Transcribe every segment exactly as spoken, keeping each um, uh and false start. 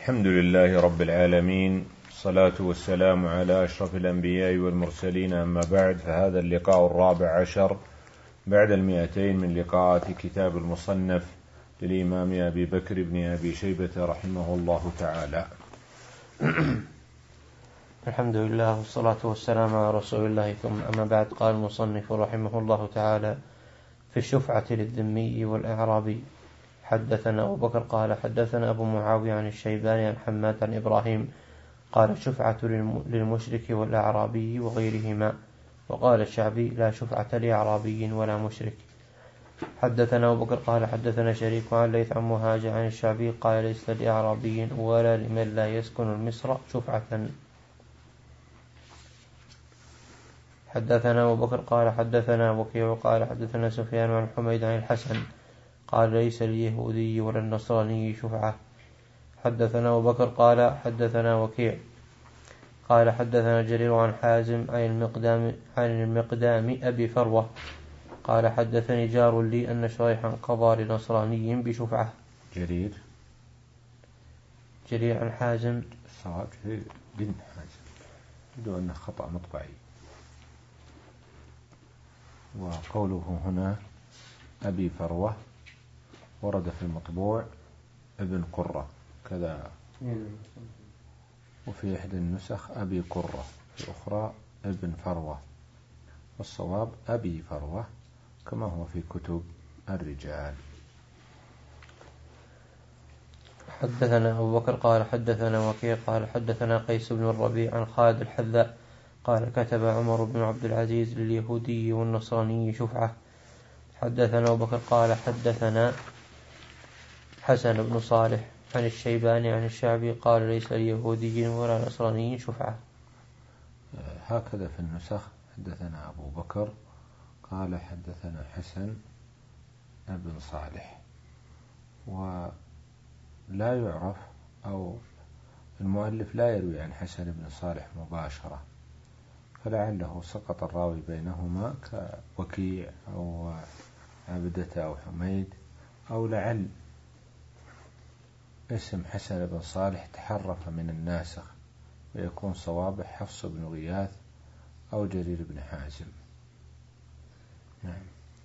الحمد لله رب العالمين، الصلاة والسلام على أشرف الأنبياء والمرسلين، أما بعد، فهذا اللقاء الرابع عشر بعد المئتين من لقاءات كتاب المصنف للإمام أبي بكر بن أبي شيبة رحمه الله تعالى. الحمد لله والصلاة والسلام على رسول الله، ثم أما بعد. قال المصنف رحمه الله تعالى: في الشفعة للذمي والأعرابي. حدثنا أبو بكر قال حدثنا أبو معاوية عن الشيباني عن حماد عن إبراهيم قال: الشفعة للمشرك والأعرابي وغيرهما. وقال الشعبي: لا شفعة لأعرابي ولا مشرك. حدثنا أبو بكر قال حدثنا شريك عن ليث عن مهاجر عن الشعبي قال: ليس لأعرابي ولا لمن لا يسكن المصر شفعة. حدثنا أبو بكر قال حدثنا وكيع قال حدثنا سفيان عن حميد عن الحسن قال: ليس اليهودي ولا النصراني شفعة. حدثنا أبو بكر قال حدثنا وكيع قال حدثنا جرير عن حازم عن المقدام عن المقدام أبي فروة قال: حدثني جار لي أن شريحا قضى لنصراني بشفعة. جرير جرير عن حازم صواب بن حازم، يبدو أنه خطأ مطبعي، وقوله هنا أبي فروة ورد في المطبوع ابن قرة كذا، وفي إحدى النسخ أبي قرة، في أخرى ابن فروة، والصواب أبي فروة كما هو في كتب الرجال. حدثنا أبو بكر قال حدثنا وكيع قال حدثنا قيس بن الربيع عن خالد الحذاء قال: كتب عمر بن عبد العزيز لليهودي والنصراني شفعة. حدثنا أبو بكر قال حدثنا حسن بن صالح عن الشيباني عن الشعبي قال: ليس ليهودي ولا نصراني شفعة. هكذا في النسخ. حدثنا أبو بكر قال حدثنا حسن بن صالح، ولا يعرف أو المؤلف لا يروي عن حسن بن صالح مباشرة، فلعله سقط الراوي بينهما كوكيع أو عبدة أو حميد، أو لعل اسم حسن بن صالح تحرف من الناسخ ويكون صوابه حفص بن غياث أو جرير بن حازم. نعم.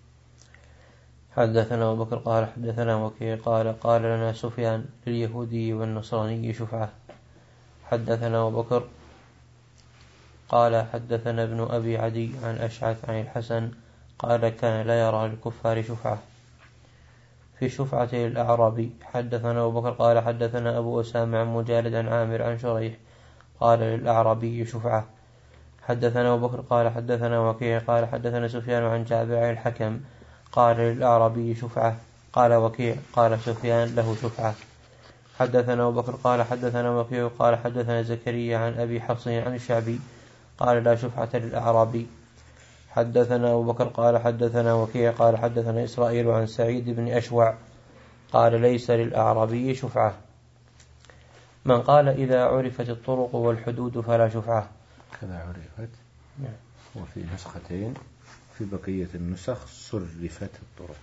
حدثنا أبو بكر قال حدثنا وكيع قال قال لنا سفيان: لليهودي والنصراني شفعة. حدثنا أبو بكر قال حدثنا ابن أبي عدي عن أشعث عن الحسن قال: كان لا يرى للكفار شفعة. في شفعة للأعرابي. حدثنا أبو بكر قال حدثنا أبو أسامة عن مجالد عن عامر عن شريح قال: للأعرابي شفعة. حدثنا أبو بكر قال حدثنا وكيع قال حدثنا سفيان عن جابر عن الحكم قال: للأعرابي شفعة. قال وكيع قال سفيان: له شفعة. حدثنا أبو بكر قال حدثنا وكيع قال حدثنا زكريا عن أبي حفص عن الشعبي قال: لا شفعة للأعرابي. حدثنا أبو بكر قال حدثنا وكيع قال حدثنا إسرائيل عن سعيد بن أشوع قال: ليس للأعرابي شفعة. من قال: إذا عرفت الطرق والحدود فلا شفعة. كذا عرفت. نعم. وفي نسختين في بقية النسخ صرفت الطرق.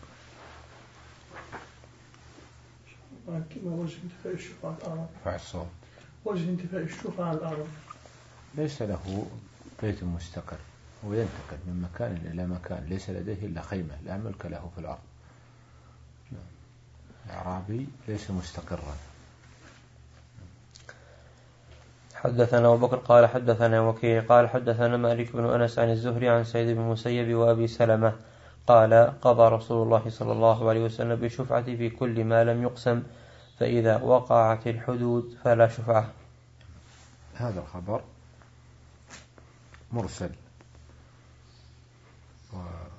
وجه انتفاء الشفعة الأعراب. رفع الصوت. وجه انتفاء الشفعة الأعراب ليس له بيت مستقر، وينتقل من مكان إلى مكان، ليس لديه إلا خيمة لا ملك له في الأرض. الأعرابي ليس مستقرا. حدثنا أبو بكر قال حدثنا وكيع قال حدثنا مالك بن أنس عن الزهري عن سعيد بن المسيب وأبي سلمة قال: قضى رسول الله صلى الله عليه وسلم بالشفعة في كل ما لم يقسم، فإذا وقعت الحدود فلا شفعة. هذا الخبر مرسل، و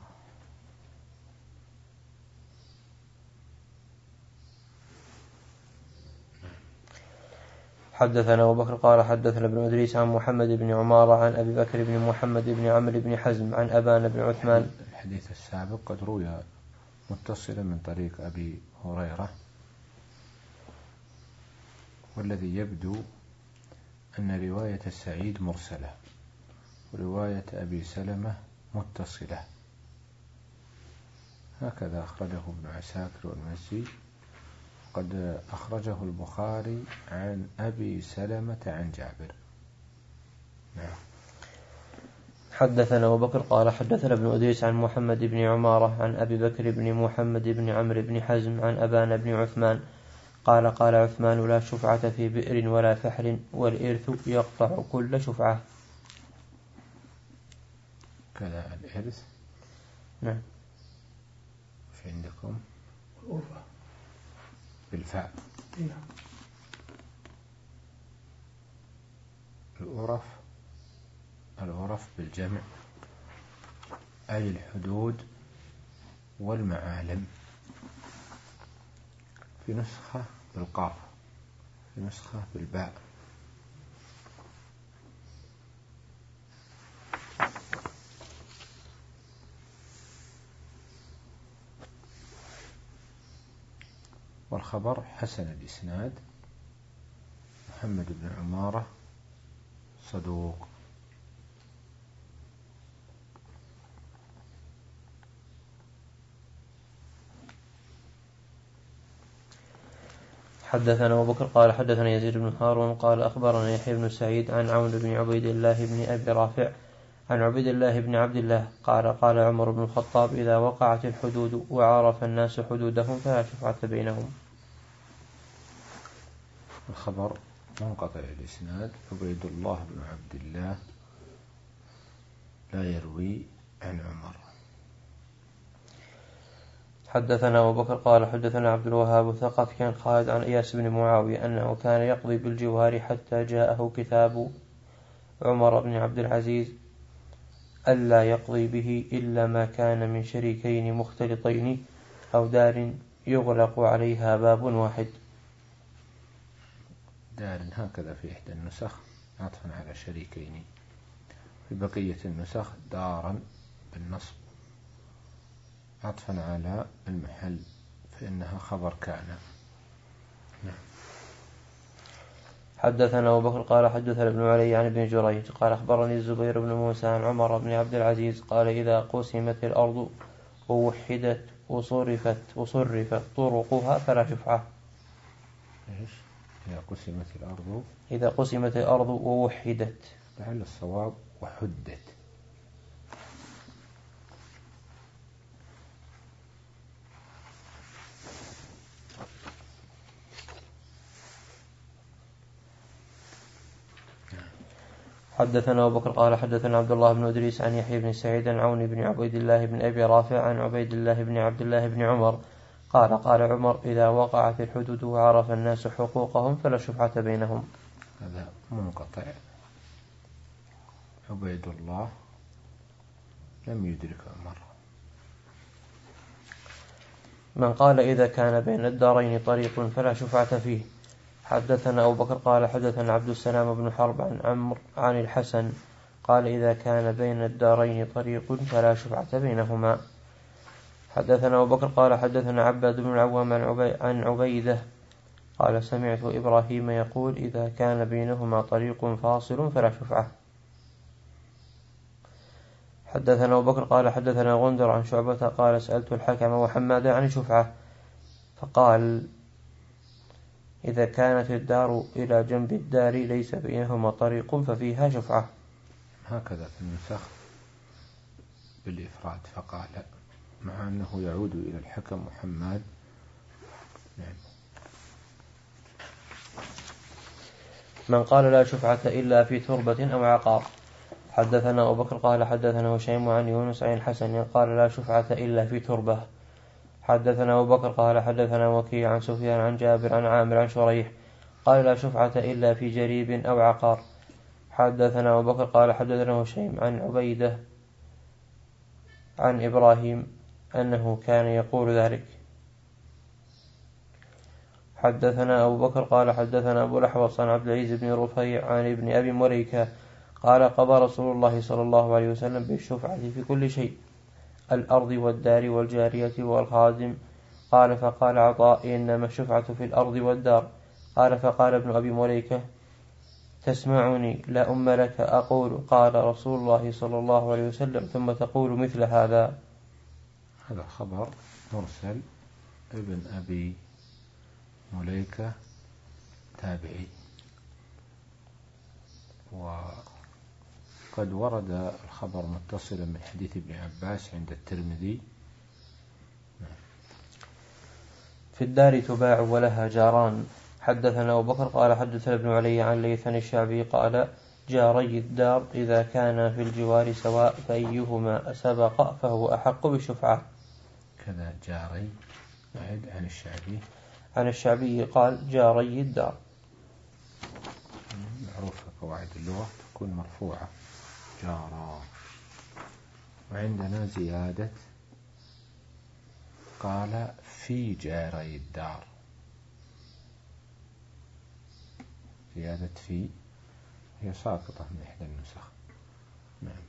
حدثنا أبو بكر قال حدثنا ابن إدريس عن محمد بن عمارة عن أبي بكر بن محمد بن عمرو بن حزم عن أبان بن عثمان. الحديث السابق قد روي متصلا من طريق أبي هريرة، والذي يبدو أن رواية السعيد مرسلة ورواية أبي سلمة متصلة، هكذا أخرجه ابن عساكر والمزي قد أخرجه البخاري عن أبي سلمة عن جابر. نعم. حدثنا أبو بكر قال حدثنا ابن أديس عن محمد بن عمارة عن أبي بكر بن محمد بن عمرو بن حزم عن أبان بن عثمان قال قال عثمان لا شفعة في بئر ولا فحل والإرث يقطع كل شفعة. كذا الإرث. نعم. في عندكم الأرفة بالفاء. نعم. الأرف الأرف بالجمع أي الحدود والمعالم. في نسخة بالقاف، في نسخة بالباء. والخبر حسن الإسناد محمد بن عمارة صدوق. حدثنا أبو بكر قال حدثنا يزيد بن هارون قال أخبرنا يحيى بن سعيد عن عون بن عبيد الله بن أبي رافع عن عبيد الله بن عبد الله قال قال عمر بن الخطاب إذا وقعت الحدود وعرف الناس حدودهم فلا شفعة بينهم. الخبر منقطع الإسناد عبيد الله بن عبد الله لا يروي عن عمر. حدثنا أبو بكر قال حدثنا عبد الوهاب ثقف كان خالد عن إياس بن معاوية أنه كان يقضي بالجوار حتى جاءه كتاب عمر بن عبد العزيز ألا يقضي به إلا ما كان من شريكين مختلطين أو دار يغلق عليها باب واحد. دار هكذا في إحدى النسخ عطفا على شريكين، في بقية النسخ دارا بالنصب عطفا على المحل فإنها خبر كان. نعم. حدثنا أبو بكر قال حدثنا ابن علي عن ابن جريج قال أخبرني الزبير بن موسى عن عمر بن عبد العزيز قال إذا قسمت الأرض ووحدت وصرفت وصرفت طرقها فلا شفعة. إيش؟ إذا قسمت الأرض إذا قسمت الأرض ووحدت. لعل الصواب وحدت. حدثنا أبو بكر قال حدثنا عبد الله بن إدريس عن يحيى بن سعيد عن عون بن عبيد الله بن أبي رافع عن عبيد الله بن عبد الله بن عمر قال قال عمر إذا وقعت الحدود وعرف الناس حقوقهم فلا شفعة بينهم. هذا منقطع. عبيد الله لم يدرك عمر. من قال إذا كان بين الدارين طريق فلا شفعة فيه. حدثنا أبو بكر قال حدثنا عبد السلام بن حرب عن عمرو عن الحسن قال إذا كان بين الدارين طريق فلا شفعة بينهما. حدثنا أبو بكر قال حدثنا عباد بن العوام عن عبيدة قال سمعت إبراهيم يقول إذا كان بينهما طريق فاصل فلا شفعة. حدثنا أبو بكر قال حدثنا غندر عن شعبة قال سألت الحكم وحماد عن الشفعة فقال إذا كانت الدار إلى جنب الدار ليس بينهما طريق ففيها شفعة. هكذا في النسخ بالإفراد فقال مع أنه يعود إلى الحكم محمد. نعم. من قال لا شفعة إلا في تربة أو عقار. حدثنا أبو بكر قال حدثنا هشيم عن يونس عن الحسن قال لا شفعة إلا في تربة. حدثنا أبو بكر قال حدثنا وكيع عن سفيان عن جابر عن عامر عن شريح قال لا شفعة إلا في جريب أو عقار. حدثنا أبو بكر قال حدثنا هشيم عن عبيدة عن إبراهيم أنه كان يقول ذلك. حدثنا أبو بكر قال حدثنا أبو الأحوص عن عبد العزيز بن رفيع عن ابن أبي مليكة قال قضى رسول الله صلى الله عليه وسلم بالشفعة في كل شيء الأرض والدار والجارية والخادم. قال فقال عطاء إنما الشفعة في الأرض والدار. قال فقال ابن أبي مليكة تسمعني لا أم لك أقول قال رسول الله صلى الله عليه وسلم ثم تقول مثل هذا. هذا خبر مرسل ابن أبي مليكة تابعي، وقد ورد الخبر متصلا من حديث ابن عباس عند الترمذي. في الدار تباع ولها جاران. حدثنا أبو بكر قال حدثنا ابن علي عن ليث الشعبي قال جاري الدار إذا كان في الجوار سواء فأيهما سبق فهو أحق بالشفعة. كذا جاري عن الشعبي عن الشعبي قال جاري الدار. معروفة قواعد اللغة تكون مرفوعة جارا. وعندنا زيادة قال في جاري الدار، زيادة في هي ساقطة من إحدى النسخ. نعم.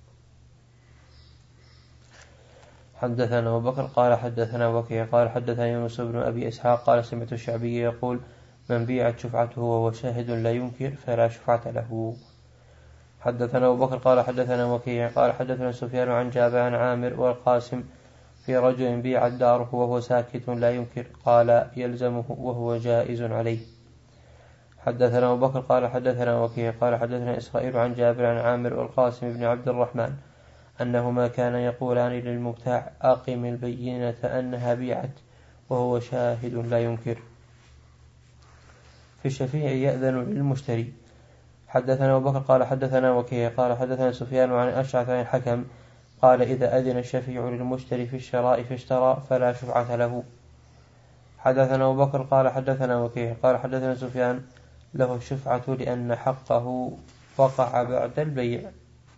حدثنا أبو بكر قال حدثنا وكيع قال حدثنا يونس بن أبي إسحاق قال سمعت الشعبي يقول من بيعت شفعته وهو شاهد لا ينكر فلا شفعة له. حدثنا أبو بكر قال حدثنا وكيع قال حدثنا سفيان عن جابر عن عامر والقاسم في رجل بيعت داره وهو ساكت لا ينكر قال يلزمه وهو جائز عليه. حدثنا أبو بكر قال حدثنا وكيع قال حدثنا إسرائيل عن جابر عن عامر والقاسم بن عبد الرحمن أنهما كان يقولان للمبتاع أقم البينة أنها بيعت وهو شاهد لا ينكر. في الشفيع يأذن للمشتري. حدثنا أبو بكر قال حدثنا وكيع قال حدثنا سفيان عن أشعث عن الحكم قال إذا أذن الشفيع للمشتري في الشراء فاشترى فلا شفعة له. حدثنا أبو بكر قال حدثنا وكيع قال حدثنا سفيان له الشفعة لأن حقه وقع بعد البيع.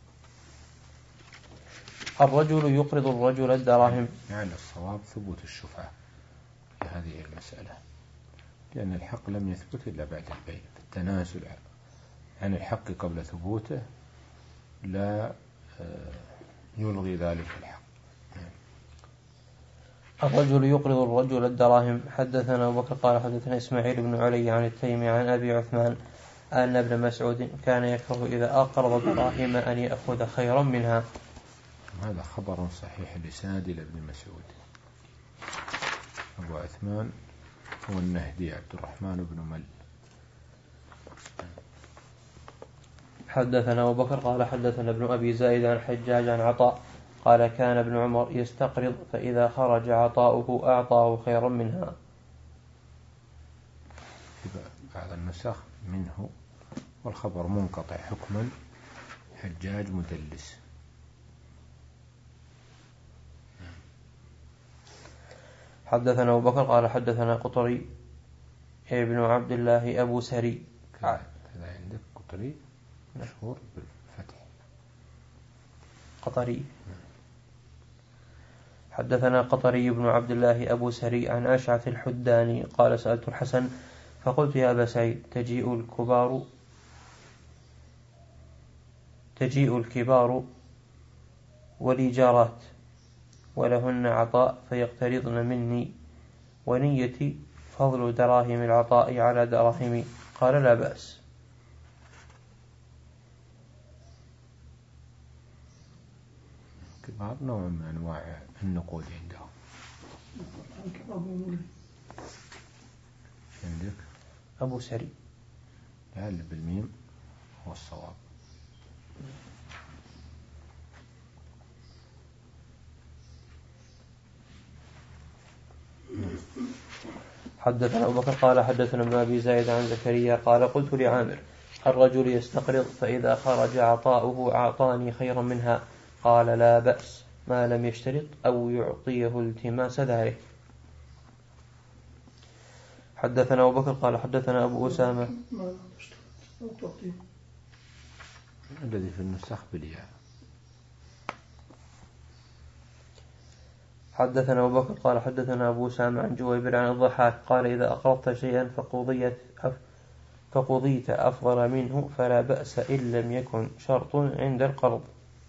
الرجل يقرض الرجل الدراهم. يعني الصواب ثبوت الشفعة في هذه المسألة، لأن الحق لم يثبت إلا بعد البيع. التنازل عن الحق قبل ثبوته لا يلغي ذلك الحق. الرجل يقرض الرجل الدراهم. حدثنا أبو بكر قال حدثنا إسماعيل بن علي عن التيمي عن أبي عثمان أن ابن مسعود كان يكره إذا أقرض دراهم أن يأخذ خيرا منها. هذا خبر صحيح الإسناد إلى ابن مسعود. أبو عثمان هو النهدي عبد الرحمن بن مل. حدثنا أبو بكر قال حدثنا ابن أبي زائد عن حجاج عن عطاء قال كان ابن عمر يستقرض فإذا خرج عطاؤه أعطاه خيرا منها. بعض النسخ منه والخبر منقطع حكما حجاج مدلس. حدثنا أبو بكر قال حدثنا قطري ابن عبد الله أبو سري. كذا عندك قطري مشهور بالفتح قطري. حدثنا قطري بن عبد الله أبو سري عن أشعث الحداني قال سألت الحسن فقلت يا أبا سعيد تجيء الكبار تجيء الكبار ولي جارات ولهن عطاء فيقترضن مني ونيتي فضل دراهم العطاء على دراهمي قال لا بأس. كبار نوع من أنواع النقود عندهم. عندك أبو سري لعل بالميم هو الصواب. حدثنا أبو بكر قال حدثنا ابن أبي زايد عن زكريا قال قلت لعامر الرجل يستقرض فإذا خرج عطاؤه أعطاني خيرا منها قال لا بأس ما لم يشترط أو يعطيه التماس ذلك. حدثنا أبو بكر قال حدثنا أبو أسامة الذي في النسخ بالياء. حدثنا أبو بكر قال حدثنا أبو أسامة عن جويبر عن الضحاك قال إذا أقرضت شيئا فقضيت فقضيت أفضل منه فلا بأس إن لم يكن شرط عند القرض.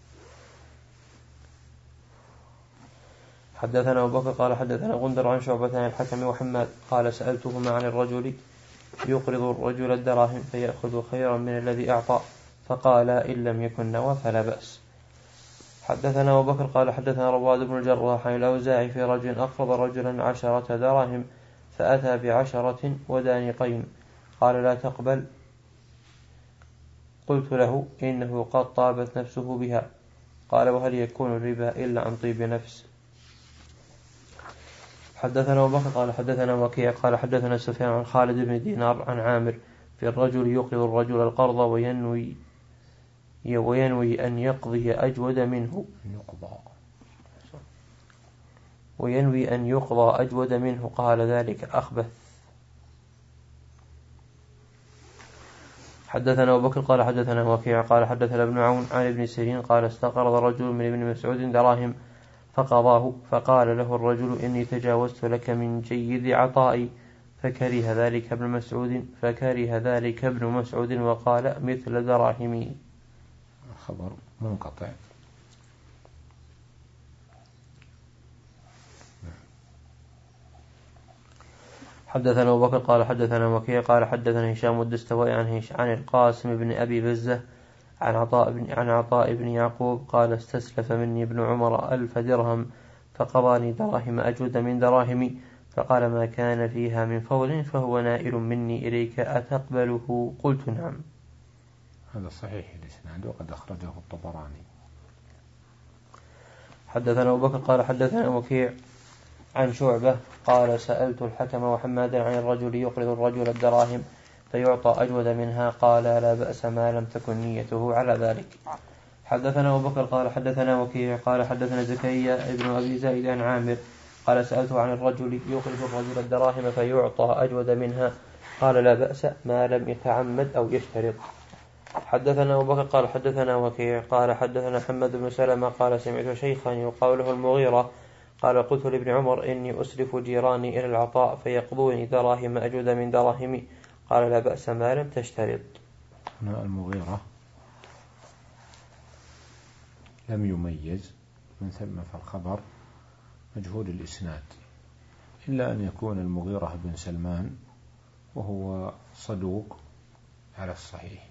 حدثنا أبو بكر قال حدثنا غندر عن شعبة عن الحكم وحماد قال سألتهما عن الرجل يقرض الرجل الدراهم فيأخذ خيرا من الذي أعطى فقال إن لم يكن نوى فلا بأس. حدثنا أبو بكر قال حدثنا رواد بن الجراح عن الأوزاعي في رجل أقرض رجلا عشرة دراهم فأتى بعشرة ودانقين قال لا تقبل. قلت له إنه قد طابت نفسه بها. قال وهل يكون الربا إلا عن طيب نفس؟ حدثنا أبو بكر قال حدثنا وكيع قال حدثنا سفيان عن خالد بن دينار عن عامر في الرجل يقرض الرجل القرض وينوي وينوي أن يقضي أجود منه وينوي أن يقضى أجود منه قال ذلك أخبث. حدثنا أبو بكر قال حدثنا وكيع قال حدثنا ابن عون عن ابن سيرين قال استقرض رجل من ابن مسعود دراهم فقضاه فقال له الرجل إني تجاوزت لك من جيد عطائي فكره ذلك ابن مسعود فكره ذلك ابن مسعود وقال مثل دراهمي. خبر منقطع. حدثنا أبو بكر قال حدثنا وكيع قال حدثنا هشام الدستوائي عن عن القاسم بن أبي بزة عن عطاء بن عن عطاء بن يعقوب قال استسلف مني ابن عمر ألف درهم فقضاني دراهم أجود من دراهمي فقال ما كان فيها من فضل فهو نائل مني إليك أتقبله؟ قلت نعم. هذا صحيح الإسناد وقد أخرجه الطبراني. حدثنا أبو بكر قال حدثنا وكيع عن شعبة قال سألت الحكم وحمادا عن الرجل يقرض الرجل الدراهم فيعطى أجود منها قال لا بأس ما لم تكن نيته على ذلك. حدثنا أبو بكر قال حدثنا وكيع قال حدثنا زكريا ابن أبي زائد عن عامر قال سألته عن الرجل يقرض الرجل الدراهم فيعطى أجود منها قال لا بأس ما لم يتعمد أو يشترط. حدثنا أبو بكر قال حدثنا وكيع قال حدثنا حمد بن سلمة قال سمعت شيخا يقال له المغيرة قال قلت لابن عمر إني أسلف جيراني إلى العطاء فيقضوني دراهم أجود من دراهمي قال لا بأس ما لم تشترط. هنا المغيرة لم يميز من ثم فالخبر مجهول الإسناد إلا أن يكون المغيرة بن سلمان وهو صدوق على الصحيح.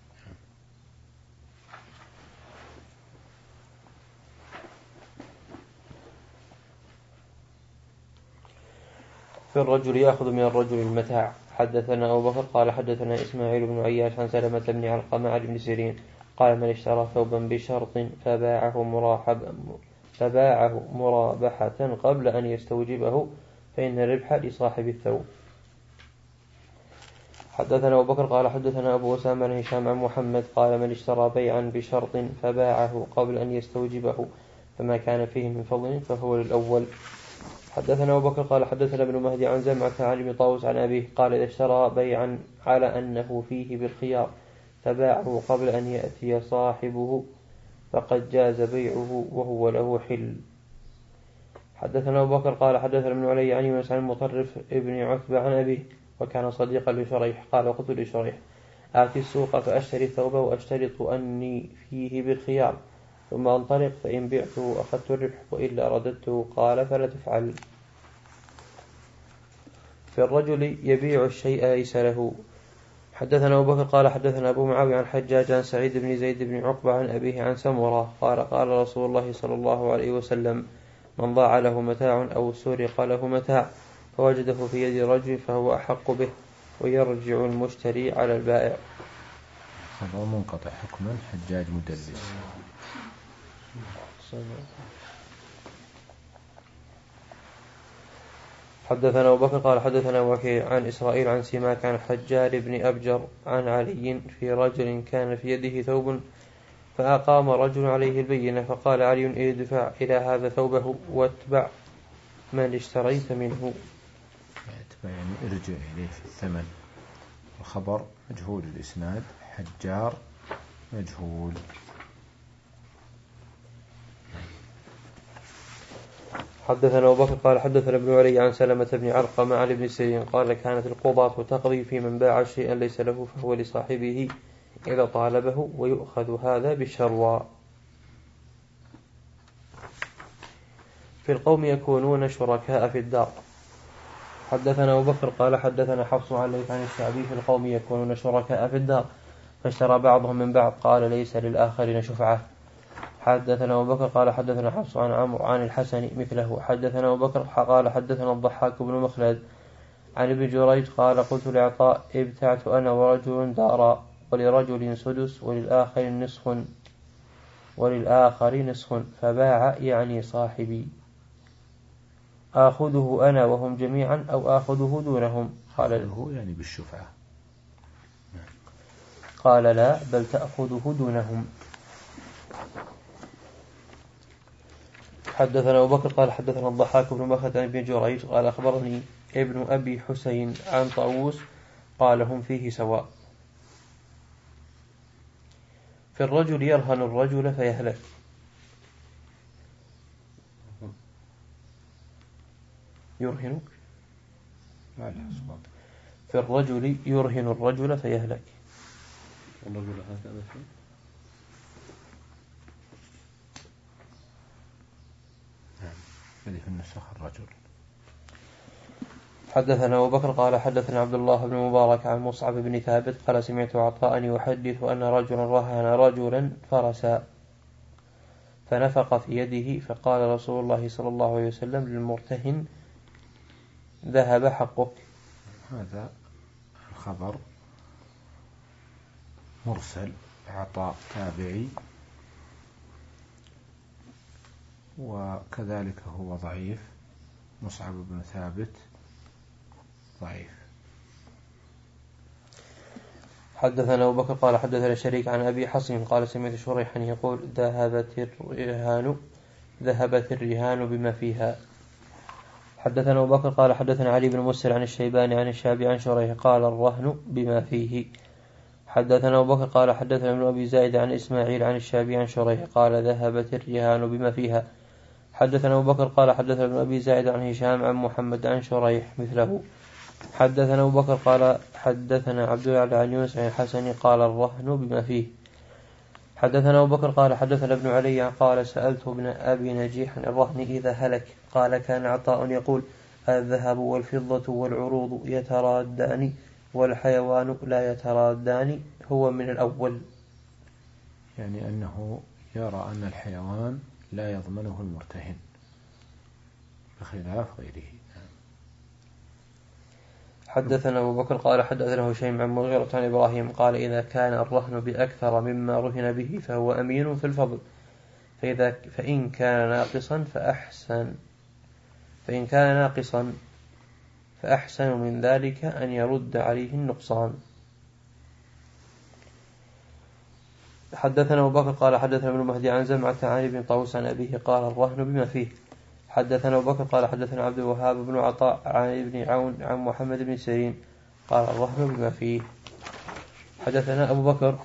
في الرجل يأخذ من الرجل المتاع. حدثنا أبو بكر قال حدثنا إسماعيل بن عياش عن سلمة بن علقمة عن ابن سيرين قال من اشترى ثوبا بشرط فباعه مرحب فباعه مرابحة قبل أن يستوجبه فإن الربح لصاحب الثوب. حدثنا أبو بكر قال حدثنا أبو أسامة عن هشام عن محمد قال من اشترى بيعا بشرط فباعه قبل أن يستوجبه فما كان فيه من فضل فهو للأول. حدثنا أبو بكر قال حدثنا ابن مهدي عن زمعة عن ابن طاووس عن أبيه قال إذا اشترى بيعا على أنه فيه بالخيار فباعه قبل أن يأتي صاحبه فقد جاز بيعه وهو له حل. حدثنا أبو بكر قال حدثنا ابن علي عن يونس عن المطرف ابن عتبة عن أبيه وكان صديقا لشريح قال قلت لشريح آتي السوق فأشتري ثوبه وأشترط أني فيه بالخيار ثم أنطلق فإن بعته أخذت الربح وإلا رددته قال فلا تفعل. في الرجل يبيع الشيء ليس له. حدثنا أبو بكر قال حدثنا أبو معاوية عن حجاج عن سعيد بن زيد بن عقبة عن أبيه عن سمرة قال قال رسول الله صلى الله عليه وسلم من ضاع له متاع أو سرق له متاع فوجده في يد رجل فهو أحق به ويرجع المشتري على البائع. هذا منقطع حكما حجاج مدلس. حدثنا أبو بكر قال حدثنا وكيع عن إسرائيل عن سماك عن حجار بن أبجر عن علي في رجل كان في يده ثوب فأقام رجل عليه البينة فقال علي ادفع إلى هذا ثوبه واتبع من اشتريت منه. يعني ارجع إليه في الثمن. الخبر مجهول الإسناد حجار مجهول. حدثنا أبو بكر قال حدثنا ابن علي عن سلمة بن علقمة عن ابن سيرين قال كانت القضاة تقضي في من باع شيئا ليس له فهو لصاحبه إذا طالبه ويؤخذ هذا بالشروى. في القوم يكونون شركاء في الدار. حدثنا أبو بكر قال حدثنا حفص عن ليث عن الشعبي في القوم يكونون شركاء في الدار فاشترى بعضهم من بعض قال ليس للآخرين شفعة. حدثنا أبو بكر قال حدثنا حفص عن عمرو عن الحسن مثله. حدثنا أبو بكر قال حدثنا الضحاك بن مخلد عن ابن جريج قال قلت لعطاء ابتعت أنا ورجل دارا ولرجل سدس وللآخر نصف وللآخر نصف فباع يعني صاحبي آخذه أنا وهم جميعا أو آخذه دونهم؟ قال آخذه يعني بالشفعة. قال لا بل تأخذه دونهم. حدثنا أبو بكر قال حدثنا الضحاك بن مخلد عن ابن جريج قال أخبرني ابن أبي حسين عن طاووس قال هم فيه سواء. في الرجل يرهن الرجل فيهلك. يرهن في الرجل يرهن الرجل فيهلك. الرجل هكذا شيء. هذه في النسخ الرجل. حدثنا أبو بكر قال حدثنا عبد الله بن مبارك عن مصعب بن ثابت قال سمعت عطاء يحدث أن رجلا رهن رجلا فرسا فنفق في يده فقال رسول الله صلى الله عليه وسلم للمرتهن ذهب حقك. هذا الخبر مرسل عطاء تابعي وكذلك هو ضعيف. مصعب بن ثابت ضعيف. حدثنا أبو بكر قال حدثنا شريك عن أبي حصين قال سمعت شريحا يقول ذهبت الرهان ذهبت الرهان بما فيها. حدثنا أبو بكر قال حدثنا علي بن مسر عن الشيباني عن الشعبي عن شريح قال الرهن بما فيه. حدثنا أبو بكر قال حدثنا ابن أبي زايد عن إسماعيل عن الشعبي عن شريح قال ذهبت الرهان بما فيها. حدثنا أبو بكر قال حدثنا ابن أبي زايد عن هشام عن محمد عن شريح مثله. حدثنا أبو بكر قال حدثنا عبد الله عن يونس عن الحسن قال الرهن بما فيه. حدثنا أبو بكر قال حدثنا ابن علي قال سألت ابن أبي نجيح عن الرهن إذا هلك قال كان عطاء يقول الذهب والفضة والعروض يترادان والحيوان لا يترادان هو من الأول. يعني أنه يرى أن الحيوان لا يضمنه المرتهن بخلاف غيره. حدثنا أبو بكر قال حدثنا هشيم عن مغيرة عن إبراهيم قال إذا كان الرهن بأكثر مما رهن به فهو أمين في الفضل فإذا فإن كان ناقصا فأحسن فإن كان ناقصا فأحسن من ذلك أن يرد عليه النقصان. حدثنا أبو بكر قال حدثنا ابن مهدي عن زمعة عن ابن طاووس عن أبيه قال الرهن بما فيه. حدثنا أبو بكر قال حدثنا عبد الوهاب بن عطاء عن ابن عون عن محمد بن سيرين قال الرهن بما فيه. حدثنا أبو بكر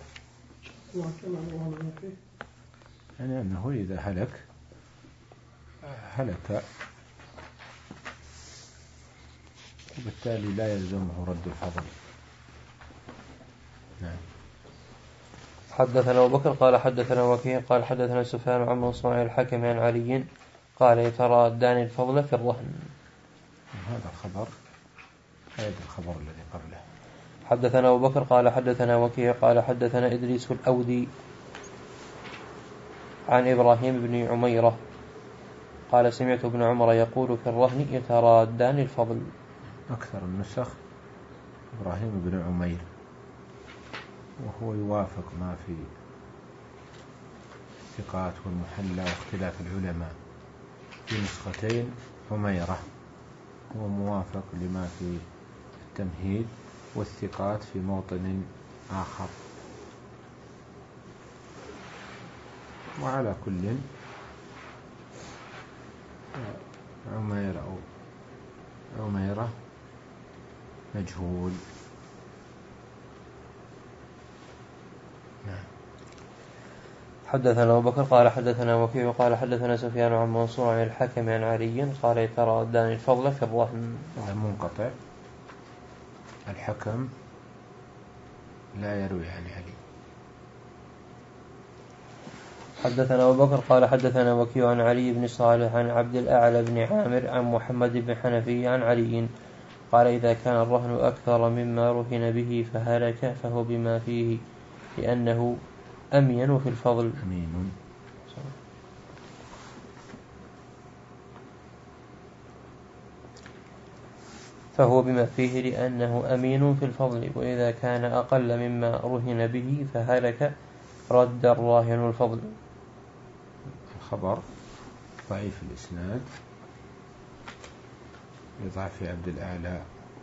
يعني أنه إذا هلك هلك وبالتالي لا يلزمه رد الفضل. نعم. حدثنا أبو بكر قال حدثنا وكيع قال حدثنا سفيان عن منصور عن الحكم عن علي قال يترادان الفضل في الرهن. هذا الخبر هذا الخبر الذي قبله. حدثنا أبو بكر قال حدثنا وكيع قال حدثنا إدريس الأودي عن إبراهيم بن عميرة قال سمعت ابن عمر يقول في الرهن يترادان الفضل. أكثر النسخ إبراهيم بن عمير وهو يوافق ما في الثقات والمحلى واختلاف العلماء في نسختين عميرة، هو موافق لما في التمهيد والثقات في موطن آخر. وعلى كل عمير أو عميرة مجهول. حدثنا أبو بكر قال حدثنا وكيع قال حدثنا سفيان عن منصور عن الحكم عن علي قال يترادان الفضل في الرهن. هذا منقطع. الحكم لا يروي عن علي. حدثنا أبو بكر قال حدثنا وكيع عن علي بن صالح عن عبد الأعلى بن عامر عن محمد بن حنفي عن علي قال إذا كان الرهن أكثر مما رهن به فهلك فهو بما فيه لأنه أمين في الفضل. أمين. فهو بما فيه لأنه أمين في الفضل، وإذا كان أقل مما رهن به فهلك رد الراهن الفضل. الخبر ضعيف الإسناد لضعف عبد الأعلى.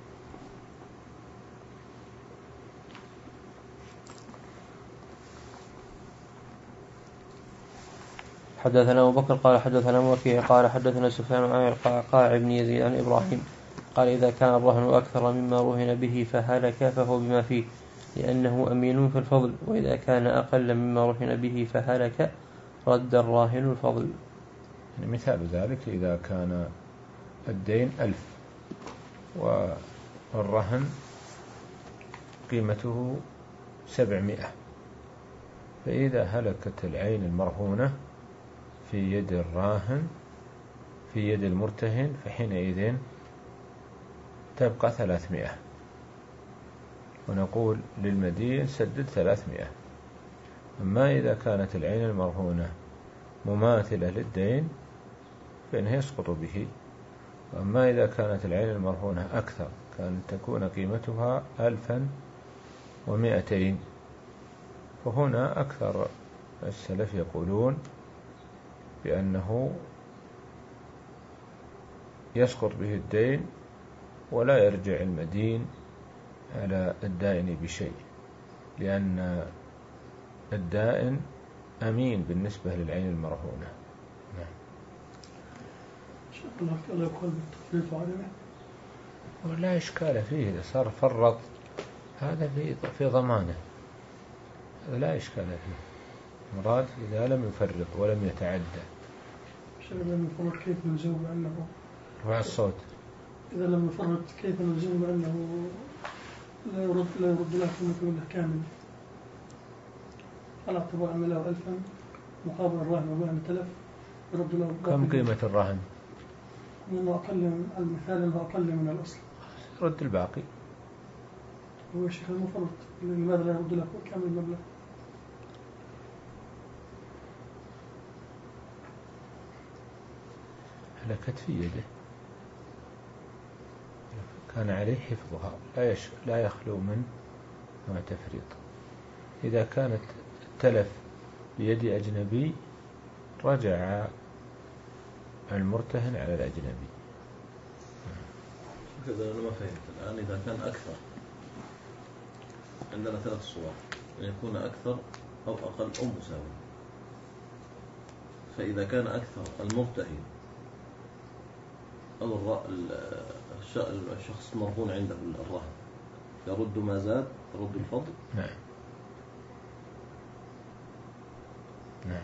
حدثنا أبو بكر قال حدثنا وكيع قال حدثنا سفيان عن القعقاع بن يزيد عن إبراهيم قال إذا كان الرهن أكثر مما رهن به فهلك فهو بما فيه لأنه أمين في الفضل، وإذا كان أقل مما رهن به فهلك رد الراهن الفضل. يعني مثال ذلك إذا كان الدين ألف والرهن قيمته سبعمائة، فإذا هلكت العين المرهونة في يد الراهن في يد المرتهن فحينئذ تبقى ثلاثمائة، ونقول للمدين سدد ثلاثمائة. أما إذا كانت العين المرهونة مماثلة للدين فإنه يسقط به. وأما إذا كانت العين المرهونة أكثر كانت تكون قيمتها ألفا ومائتين، فهنا أكثر السلف يقولون بأنه يسقط به الدين ولا يرجع المدين على الدائن بشيء، لأن الدائن أمين بالنسبة للعين المرهونة. نعم. الله يقول بالتفريط وعدمه ولا إشكال فيه، إذا صار فرط هذا في في ضمانه، هذا لا إشكال فيه. مراد إذا لم يفرط ولم يتعدى. إذا لم يفرط كيف نلزم بأنه رفع الصوت. إذا لم يفرط كيف نلزم بأنه لا يرد لا يرد له كلمة كامل، على اعتبار أن له ألفا مقابل الراهن ومائة تلف يرد له. كم قيمة الراهن؟ إنه أقل من المثال إنه أقل من الأصل، رد الباقي. هو الشيخ المفرط لماذا لا يرد له كامل المبلغ؟ هلكت في يده، كان عليه حفظها، لا, يش... لا يخلو من نوع تفريط. إذا كانت التلف بيد أجنبي رجع المرتهن على الأجنبي. كذا أنا ما فهمت الآن. إذا كان أكثر، عندنا ثلاث صور، أن يكون أكثر أو أقل أو مساوي. فإذا كان أكثر المرتهن أو الشخص مرهون عنده الرهن يرد ما زاد، يرد الفضل. نعم نعم.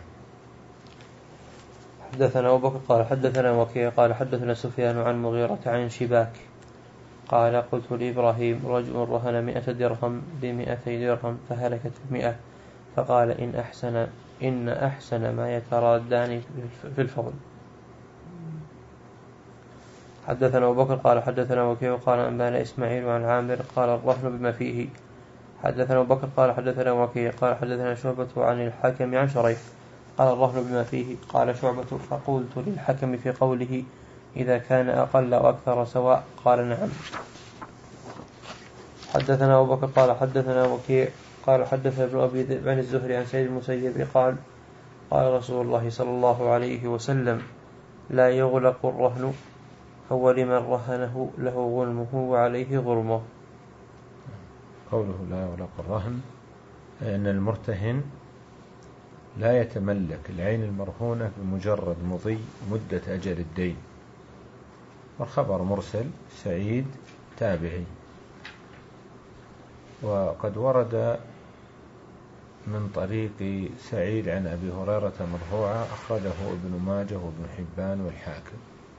حدثنا أبو بكر قال حدثنا وكيع قال حدثنا سفيان عن مغيرة عن شباك قال قلت لإبراهيم رجل رهن مئة درهم بمئتي درهم فهلكت مئة، فقال إن أحسن إن أحسن ما يترادان في الفضل. حدثنا أبو بكر قال حدثنا وكيع قال أنبانا إسماعيل عن عامر قال الرهن بما فيه. حدثنا أبو بكر قال حدثنا وكيع قال حدثنا شعبة عن الحكم عن شريح قال الرهن بما فيه. قال شعبة فقلت للحكم في قوله إذا كان أقل أو أكثر سواء قال نعم. حدثنا أبو بكر قال حدثنا وكيع قال حدثنا ابن أبي ذئب عن الزهري عن سيد المسيب قال قال رسول الله صلى الله عليه وسلم لا يغلق الرهن هو لمن رهنه له غلمه وعليه غرمه. قوله لا يغلق الرهن أن المرتهن لا يتملك العين المرهونة بمجرد مضي مدة أجل الدين. والخبر مرسل سعيد تابعي، وقد ورد من طريق سعيد عن أبي هريرة مرفوعا أخرجه ابن ماجه وابن حبان والحاكم.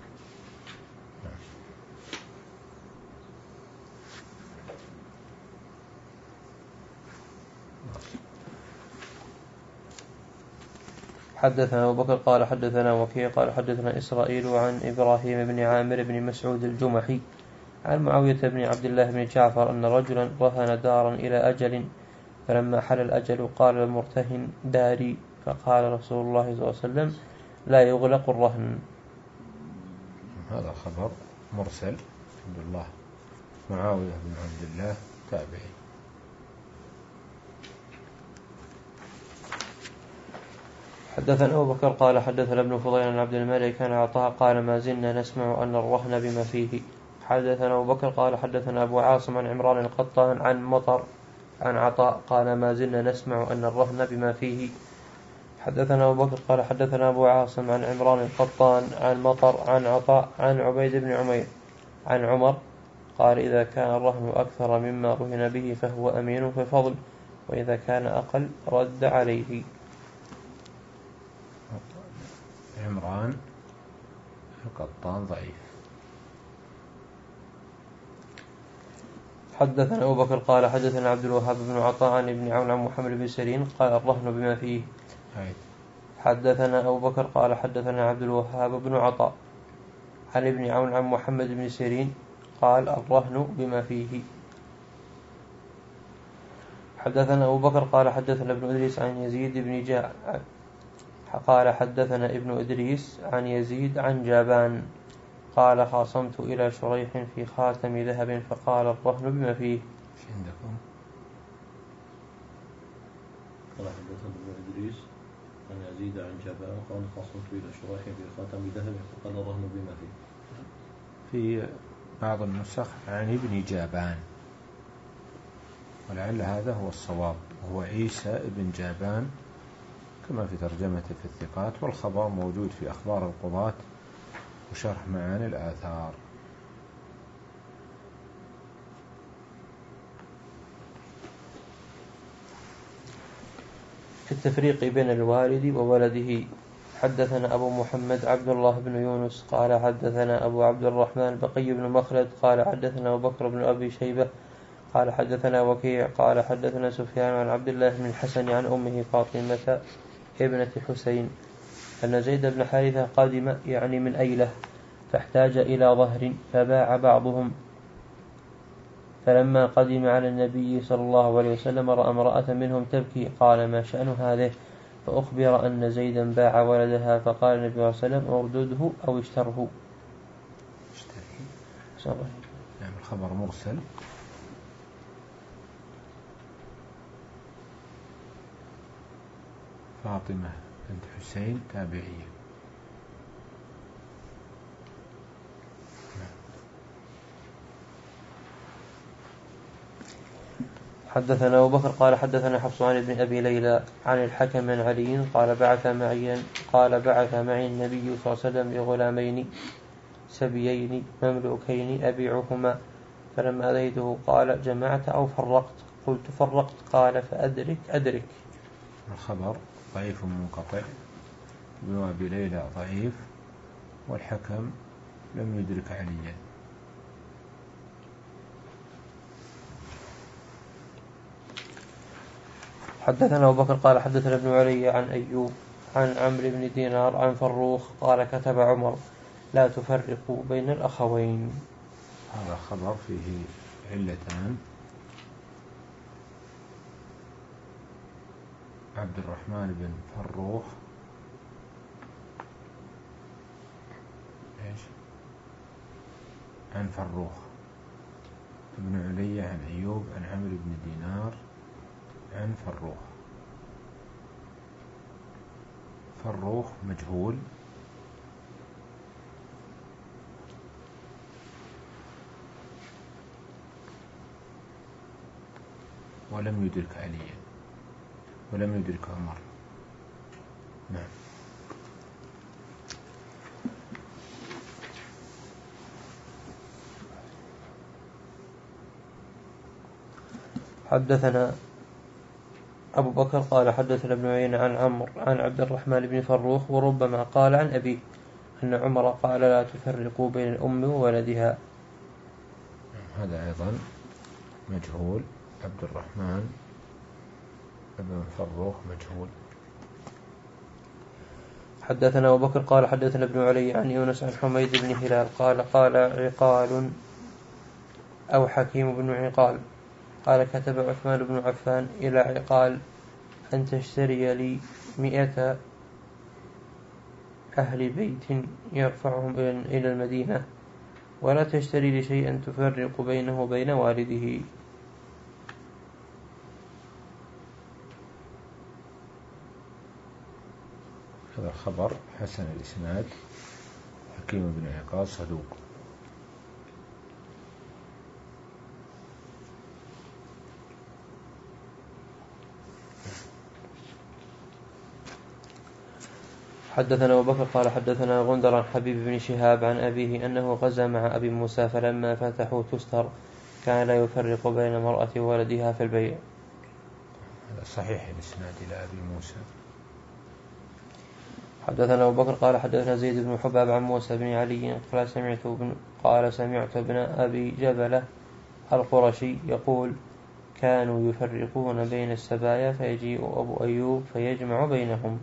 حدثنا أبو بكر قال حدثنا وكيع قال حدثنا إسرائيل عن إبراهيم بن عامر بن مسعود الجمحي عن معاوية بن عبد الله بن جعفر أن رجلا رهن دارا إلى أجل، فلما حل الأجل قال المرتهن داري، فقال رسول الله صلى الله عليه وسلم لا يغلق الرهن. هذا خبر مرسل عبد الله معاوية بن عبد الله تابعي. حدثنا أبو بكر قال حدثنا ابن فضيل عن عبد الملك عن عطاء قال ما زلنا نسمع أن الرهن بما فيه. حدثنا أبو بكر قال حدثنا أبو عاصم عن عمران القطان عن مطر عن عطاء قال ما زلنا نسمع أن الرهن بما فيه. حدثنا أبو بكر قال حدثنا أبو عاصم عن عمران القطان عن مطر عن عطاء عن عبيد بن عمير عن عمر قال إذا كان الرهن أكثر مما رهن به فهو أمين في فضل، وإذا كان أقل رد عليه. عمران القطان ضعيف. حدثنا أبو بكر قال حدثنا عبد الوهاب بن عطاء عن ابن عون عن محمد بن سيرين قال الرهن بما فيه. حدثنا أبو بكر قال حدثنا عبد الوهاب بن عطاء عن ابن عون عن محمد بن سيرين قال الرهن بما فيه. حدثنا أبو بكر قال حدثنا ابن إدريس عن يزيد بن جا قال حدثنا ابن إدريس عن يزيد عن جابان قال خاصمت إلى شريح في خاتم ذهب فقال الرهن بما فيه. عندكم قال حدثنا ابن إدريس عن يزيد عن جابان قال خاصمت إلى شريح في خاتم ذهب فقال الرهن بما فيه. في بعض النسخ عن ابن جابان، ولعل هذا هو الصواب، وهو عيسى ابن جابان كما في ترجمته في الثقات، والخبر موجود في أخبار القضاة وشرح معاني الآثار. في التفريق بين الوالد وولده. حدثنا أبو محمد عبد الله بن يونس قال حدثنا أبو عبد الرحمن بقي بن مخلد قال حدثنا أبو بكر بن أبي شيبة قال حدثنا وكيع قال حدثنا سفيان عن عبد الله بن الحسن عن أمه فاطمة ابنة حسين أن زيد بن حارثة قادم يعني من أيلة فاحتاج إلى ظهر فباع بعضهم، فلما قدم على النبي صلى الله عليه وسلم رأى امرأة منهم تبكي قال ما شأن هذه؟ فأخبر أن زيدا باع ولدها فقال النبي صلى الله عليه وسلم اردده أو اشتره. اشتره يعني الخبر مرسل. فاطمة بنت حسين تابعية. حدثنا أبو بكر قال حدثنا حفص عن ابن أبي ليلى عن الحكم عن علي قال بعث معي قال بعث معي النبي صلى الله عليه وسلم بغلامين سبيين مملوكين أبيعهما، فلما أتيته قال جمعت أو فرقت؟ قلت فرقت. قال فأدرك أدرك. الخبر ضعيف منقطع، ابن أبي ليلى ضعيف، والحكم لم يدرك عليا. حدثنا أبو بكر قال حدثنا ابن علي عن أيوب عن عمرو بن دينار عن فروخ قال كتب عمر لا تفرقوا بين الأخوين. هذا خبر فيه علتان: عبد الرحمن بن فروخ إيش عن فروخ، ابن علي عن أيوب عن عمرو بن دينار عن فروخ. فروخ مجهول، ولم يدرك عليا ولم يدرك عمر. نعم. حدثنا أبو بكر قال حدثنا ابن عيينة عن عمرو عن عبد الرحمن بن فروخ وربما قال عن أبيه أن عمر قال لا تفرقوا بين الأم وولدها. هذا أيضا مجهول، عبد الرحمن بن فروخ مجهول. حدثنا أبو بكر قال حدثنا ابن علي عن يونس عن حميد بن هلال قال قال عقال أو حكيم بن عقال قال كتب عثمان بن عفان إلى عقال أن تشتري لي مئة أهل بيت يرفعهم إلى المدينة ولا تشتري لشيء تفرق بينه وبين والده. هذا الخبر حسن الإسناد، حكيم بن عقاص صدوق. حدثنا أبو بكر قال حدثنا غندر عن حبيب بن شهاب عن أبيه أنه غزا مع أبي موسى فلما فتحوا تستر كان لا يفرق بين المرأة وولدها في البيع. هذا صحيح الإسناد إلى أبي موسى. حدثنا أبو بكر قال حدثنا زيد بن حباب عن موسى بن علي قال سمعت ابن قال سمعت ابن أبي جبلة القرشي يقول كانوا يفرقون بين السبايا فيجيء أبو أيوب فيجمع بينهم.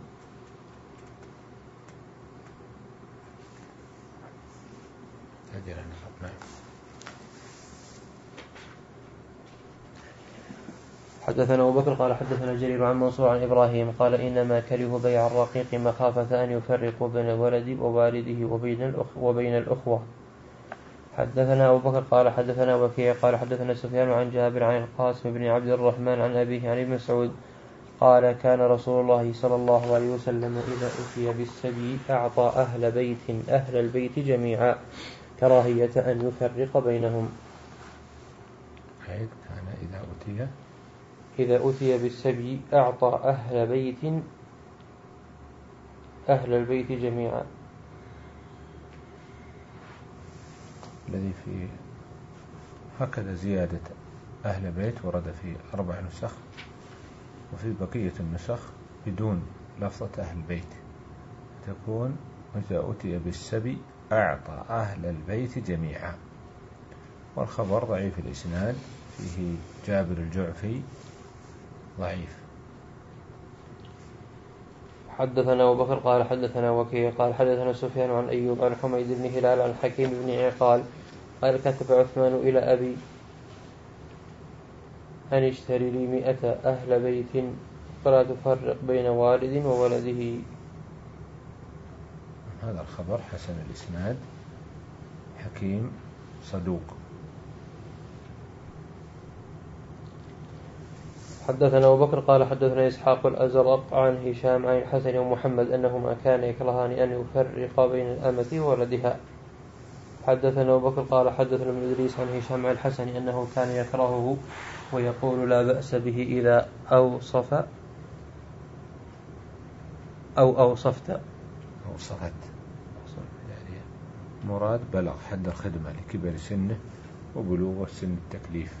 حدثنا أبو بكر قال حدثنا جرير عن منصور عن إبراهيم قال إنما كرهوا بيع الرقيق مخافة أن يفرقوا بين الولد ووالده وبين الأخ وبين الأخوة. حدثنا أبو بكر قال حدثنا وكيع قال حدثنا سفيان عن جابر عن القاسم بن عبد الرحمن عن أبيه عن ابن مسعود قال كان رسول الله صلى الله عليه وسلم إذا أتي بالسبي أعطى أهل بيت أهل البيت جميعا كراهية أن يفرق بينهم. كان إذا أتي إذا أتي بالسبي أعطى أهل بيت أهل البيت جميعا. الذي في هكذا زيادة أهل بيت ورد في أربع نسخ، وفي بقية النسخ بدون لفظة أهل البيت تكون إذا أتي بالسبي أعطى أهل البيت جميعا. والخبر ضعيف الإسناد، فيه جابر الجعفي ضعيف. حدثنا أبو بكر قال حدثنا وكيع قال حدثنا سفيان عن أيوب عن حميد بن هلال عن حكيم بن عقال قال كتب عثمان إلى أبي أن اشتري لي مئة أهل بيت فلا تفرق بين والد وولده. هذا الخبر حسن الإسناد، حكيم صدوق. حدثنا أبو بكر قال حدثنا إسحاق الأزرق عن هشام عن الحسن ومحمد أنهما كان يكرهان أن يفرق بين الأمة وولدها. حدثنا أبو بكر قال حدثنا ابن إدريس عن هشام عن الحسن أنه كان يكرهه ويقول لا بأس به إذا أوصف أو أوصفت أوصفت يعني مراد بلغ حد الخدمة لكبر سنه وبلوغ سن التكليف.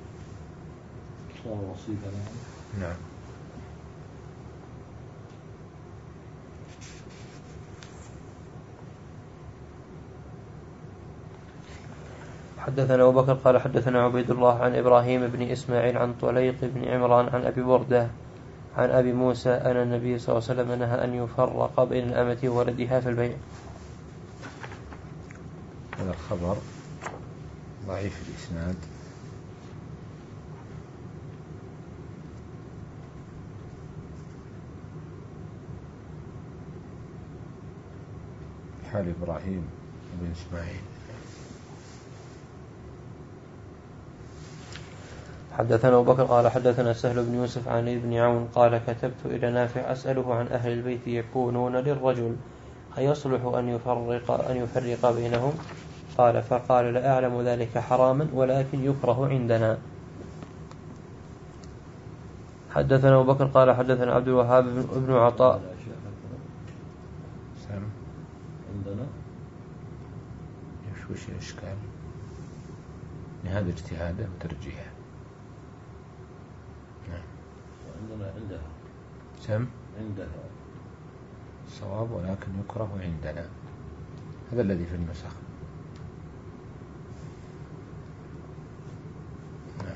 نعم. حدثنا أبو بكر قال حدثنا عبيد الله عن إبراهيم بن إسماعيل عن طليق بن عمران عن أبي بردة عن أبي موسى أن النبي صلى الله عليه وسلم نهى أن يفرق بين الأمة وولدها في البيع. هذا الخبر ضعيف الإسناد، حال إبراهيم بن إسماعيل. حدثنا أبو بكر قال حدثنا سهل بن يوسف عن ابن عون قال كتبت إلى نافع أسأله عن أهل البيت يكونون للرجل أيصلح أن يفرق أن يفرق بينهم؟ قال فقال لا أعلم ذلك حراما ولكن يكره عندنا. حدثنا أبو بكر قال حدثنا عبد الوهاب بن عطاء سم عندنا وش الإشكال؟ هذا اجتهاده وترجيحه. نعم. عندنا عندها سم عندها صواب ولكن يكره عندنا، هذا الذي في النسخ. نعم.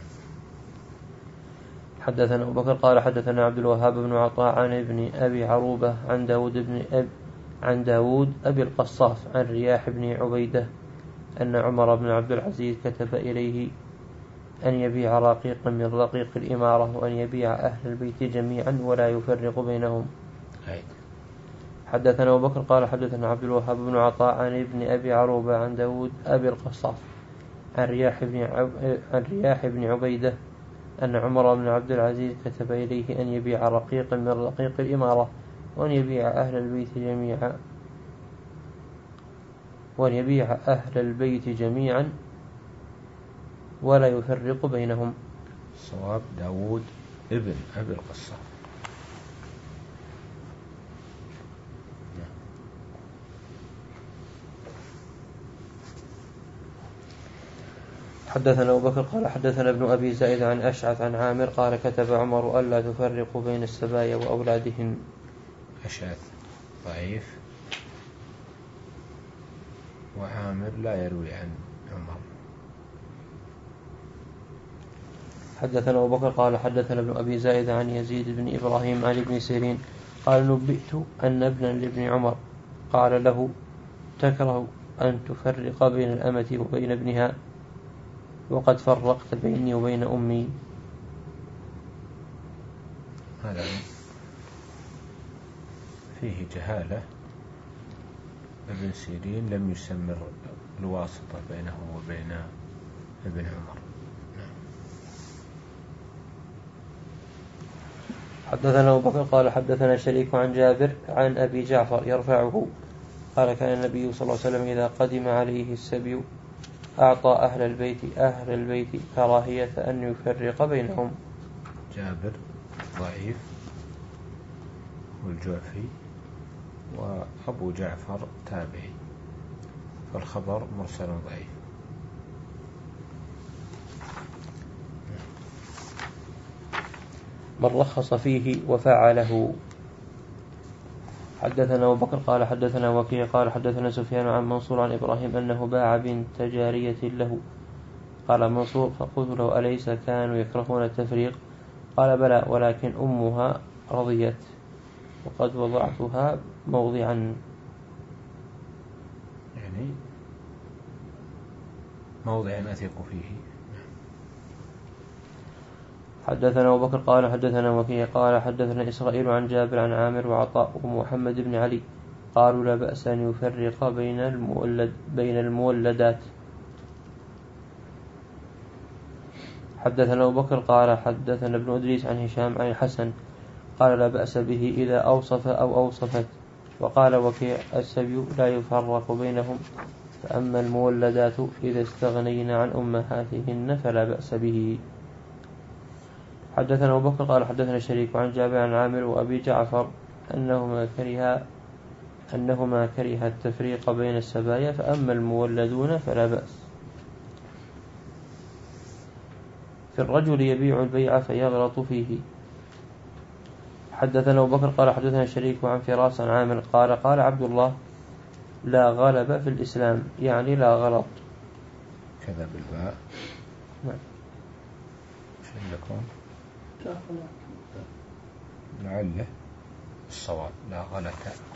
حدثنا أبو بكر قال حدثنا عبد الوهاب بن عطاء عن ابن أبي عروبة عن داود بن أب عن داود أبي القصاف عن رياح بن عبيدة أن عمر بن عبد العزيز كتب إليه أن يبيع رقيقا من رقيق الإمارة وأن يبيع أهل البيت جميعا ولا يفرق بينهم. حدثنا أبو بكر قال حدثنا عبد الوهاب بن عطاء عن ابن أبي عروبة عن داود أبي القصاص عن رياح بن عب... عن رياح بن عبيدة أن عمر بن عبد العزيز كتب إليه أن يبيع رقيق من رقيق الإمارة وأن يبيع أهل البيت جميعا وأن يبيع أهل البيت جميعا ولا يفرق بينهم. صواب داود ابن أبي القصاص. حدثنا أبو بكر قال حدثنا ابن أبي زائد عن أشعث عن عامر قال كتب عمر ألا تفرقوا بين السبايا وأولادهن. أشعث ضعيف وعامر لا يروي عن عمر. حدثنا أبو بكر قال حدثنا ابن أبي زائد عن يزيد بن إبراهيم عن ابن سيرين قال نبئت أن ابنا لابن عمر قال له تكره أن تفرق بين الأمة وبين ابنها وقد فرقت بيني وبين أمي. هذا فيه جهالة. ابن سيرين لم يسمر الواسطة بينه وبين ابن عمر. حدثنا أبو بكر قال حدثنا شريك عن جابر عن أبي جعفر يرفعه قال كان النبي صلى الله عليه وسلم إذا قدم عليه السبي أعطى أهل البيت أهل البيت كراهية أن يفرق بينهم. جابر ضعيف والجعفي وأبو جعفر تابعي فالخبر مرسل ضعيف. من رخص فيه وفعله. حدثنا أبو بكر قال حدثنا وكيع قال حدثنا سفيان عن منصور عن إبراهيم أنه باع بنت جارية له. قال منصور فقلت له أليس كانوا يكرهون التفريق؟ قال بلى ولكن أمها رضيت وقد وضعتها موضعا، يعني موضعا أثق فيه. حدثنا أبو بكر قال حدثنا وكيع قال حدثنا إسرائيل عن جابر عن عامر وعطاء ومحمد بن علي قالوا لا بأس أن يفرق بين المولد بين المولدات. حدثنا أبو بكر قال حدثنا ابن أدريس عن هشام عن الحسن قال لا بأس به إذا أوصف أو أوصفت. وقال وكيع السبي لا يفرق بينهم، فأما المولدات إذا استغنين عن أمهاتهن فلا بأس به. حدثنا أبو بكر قال حدثنا شريك عن جابر عن عامر وأبي جعفر أنهما كره أنهما كره التفريق بين السبايا، فأما المولدون فلا بأس. في الرجل يبيع البيع فيغلط فيه. حدثنا أبو بكر قال حدثنا شريك عن فراس عن عامر قال قال عبد الله لا غلب في الإسلام، يعني لا غلط. كذا بالباء. نعم. شو عندكم؟ لعله الصواب لا غلط.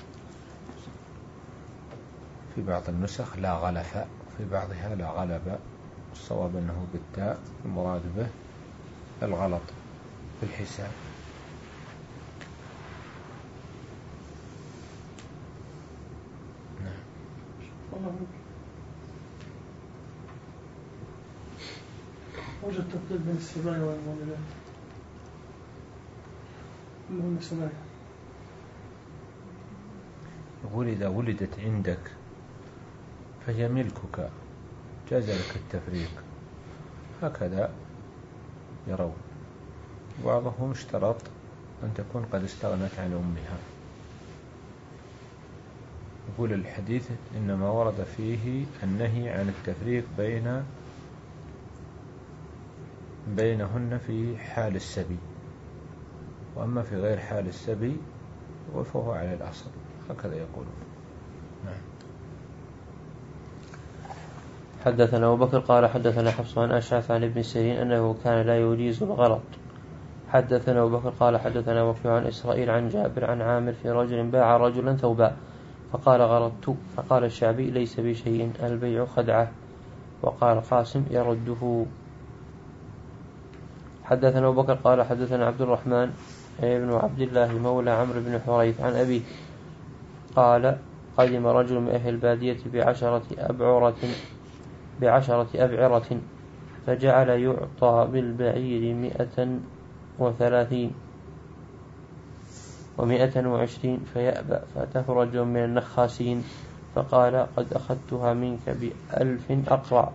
في بعض النسخ لا غلف، في بعضها لا غلب. الصواب أنه بالتاء المراد به الغلط في الحساب. وجد تفريق بين السبايا والمولدات. المهم السبايا. يقول إذا ولدت عندك فهي ملكك جاز لك التفريق، هكذا يرون. بعضهم اشترط أن تكون قد استغنت عن أمها. يقول الحديث إنما ورد فيه النهي عن التفريق بين بينهن في حال السبي، وأما في غير حال السبي فهو على الأصل، هكذا يقولون. نعم. حدثنا أبو بكر قال حدثنا حفص عن أشعث عن ابن سيرين أنه كان لا يجيز الغلط. حدثنا أبو بكر قال حدثنا وكيع عن إسرائيل عن جابر عن عامر في رجل باع رجلا ثوبا فقال غلطت، فقال الشعبي ليس بشيء البيع خدعة، وقال قاسم يرده. حدثنا أبو بكر قال حدثنا عبد الرحمن ابن عبد الله مولى عمرو بن حريث عن أبيه قال قدم رجل من أهل البادية بعشرة أبعرة بعشرة أبعرة فجعل يعطى بالبعير مئة وثلاثين ومئة وعشرين فيأبى، فأتاه رجل من النخاسين فقال قد أخذتها منك بألف أقرع،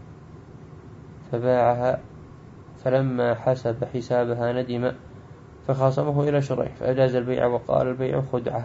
فباعها، فلما حسب حسابها ندم فخاصمه إلى شريح فأجاز البيع وقال البيع خدعة.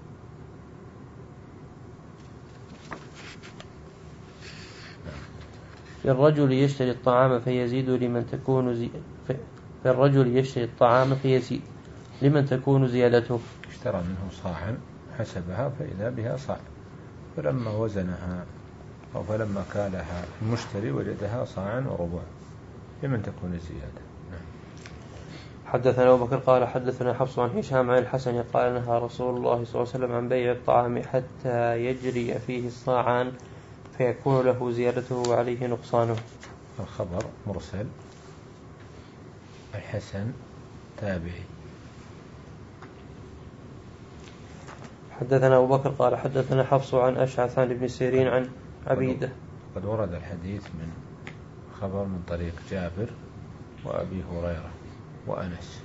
في الرجل يشتري الطعام فيزيد لمن تكون زي... في الرجل يشتري الطعام فيزيد لمن تكون زيادته. اشترى منه صاعا حسبها فإذا بها صاع، فلما وزنها أو فلما كالها المشتري وجدها صاعا وربع لمن تكون الزيادة. حدثنا أبو بكر قال حدثنا حفص عن هشام عن الحسن قال نهى رسول الله صلى الله عليه وسلم عن بيع الطعام حتى يجري فيه الصاعان فيكون له زيادته وعليه نقصانه. الخبر مرسل، الحسن تابعي. حدثنا أبو بكر قال حدثنا حفص عن أشعث عن ابن سيرين عن عبيدة. قد ورد الحديث من خبر من طريق جابر وأبي هريرة وأنس.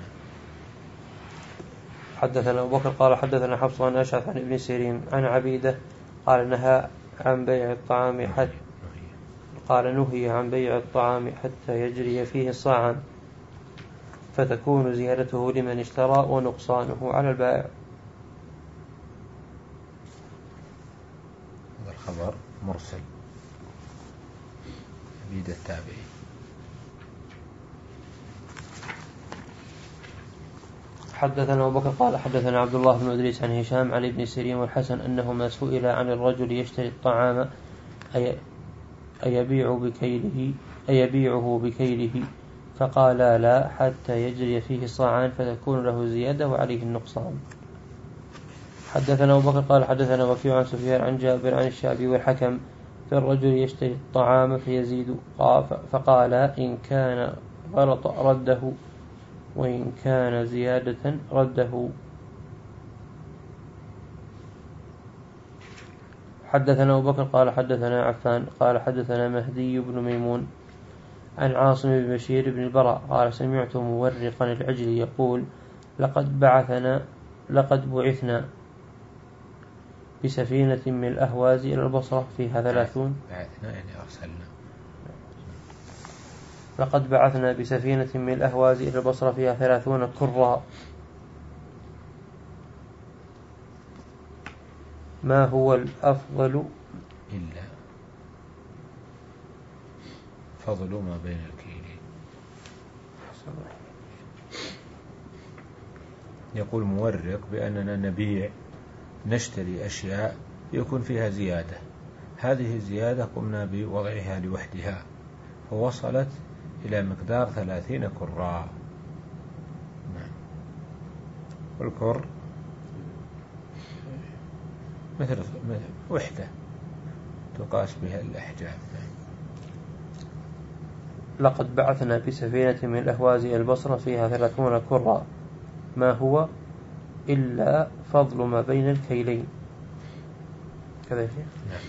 حدثنا أبو بكر قال حدثنا حفص عن أشعث عن ابن سيرين عن عبيدة قال نهى عن بيع الطعام حتى قال نهي عن بيع الطعام حتى يجري فيه الصاعان فتكون زيادته لمن اشترى ونقصانه على البائع. هذا الخبر مرسل عبيدة التابعي. حدثنا أبو بكر قال حدثنا عبد الله بن إدريس عن هشام عن ابن سيرين والحسن أنهما سئل عن الرجل يشتري الطعام أي أيبيع بكيله أيبيعه بكيله فقال لا حتى يجري فيه الصاعان فتكون له زيادة وعليه النقصان. حدثنا أبو بكر قال حدثنا وكيع عن سفيان عن جابر عن الشعبي والحكم في الرجل يشتري الطعام فيزيد فقال إن كان غلط رده وإن كان زيادة رده. حدثنا أبو بكر قال حدثنا عفان قال حدثنا مهدي بن ميمون عن عاصم بن بشير بن البراء قال سمعت مورقا العجل يقول لقد بعثنا لقد بعثنا بسفينة من الأهواز إلى البصرة فيها ثلاثون بعثنا يعني أرسلنا لقد بعثنا بسفينة من الأهواز إلى البصرة فيها ثلاثون كرا ما هو الأفضل إلا فضل ما بين الكيلين. يقول مورق بأننا نبيع نشتري أشياء يكون فيها زيادة، هذه الزيادة قمنا بوضعها لوحدها فوصلت إلى مقدار ثلاثين كرة. والكر مثل وحدة تقاس بها الأحجام. لقد بعثنا بسفينة من الأهواز إلى البصرة فيها ثلاثون كرة ما هو إلا فضل ما بين الكيلين. كذا يا شيخ. نعم.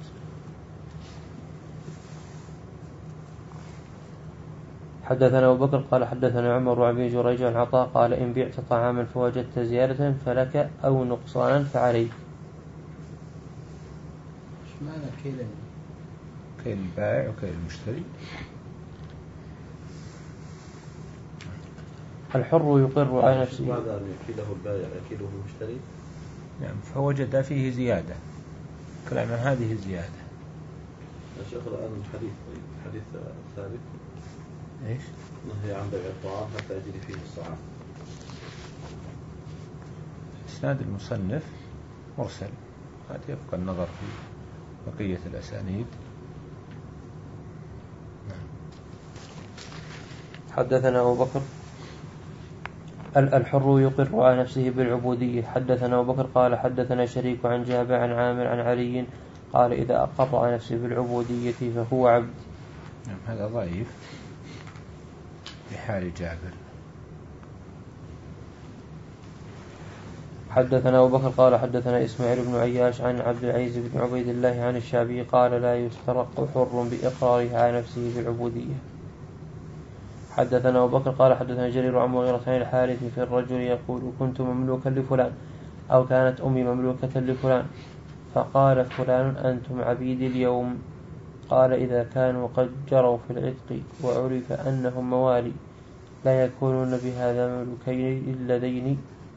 حدثنا أبو بكر قال حدثنا عمر وابن جريج عن عطاء قال إن بعت طعاما فوجدت زيادة فلك أو نقصانا فعليك. ايش معنى كيلين؟ كيل البائع وكيل المشتري. الحر يقر على نفسه. ماذا كيله البائع كيله المشتري؟ نعم فوجد فيه زيادة كلام هذه الزيادة. يا شيخ الآن الحديث الحديث الثالث إيش؟ نهي عن بيع الطعام حتى يجري فيه الصاعان. إسناد المصنف مرسل، قد يبقى النظر في بقية الأسانيد. نعم. حدثنا أبو بكر الحر يقر على نفسه بالعبودية. حدثنا أبو بكر قال حدثنا شريك عن جابر عن عامر عن علي قال إذا أقر على نفسه بالعبودية فهو عبد. نعم هذا ضعيف في حال جابر. حدثنا أبو بكر قال حدثنا إسماعيل بن عياش عن عبد العزيز بن عبيد الله عن الشعبي قال لا يسترق حر بإقراره على نفسه بالعبودية. حدثنا أبو بكر قال حدثنا جرير عن مغيرة عن الحارث في الرجل يقول كنت مملوكا لفلان أو كانت أمي مملوكة لفلان فقال فلان أنتم عبيدي اليوم. قال إذا كانوا قد جروا في العتق وعرف أنهم موالي لا يكونون بهذا مملوكين اللذين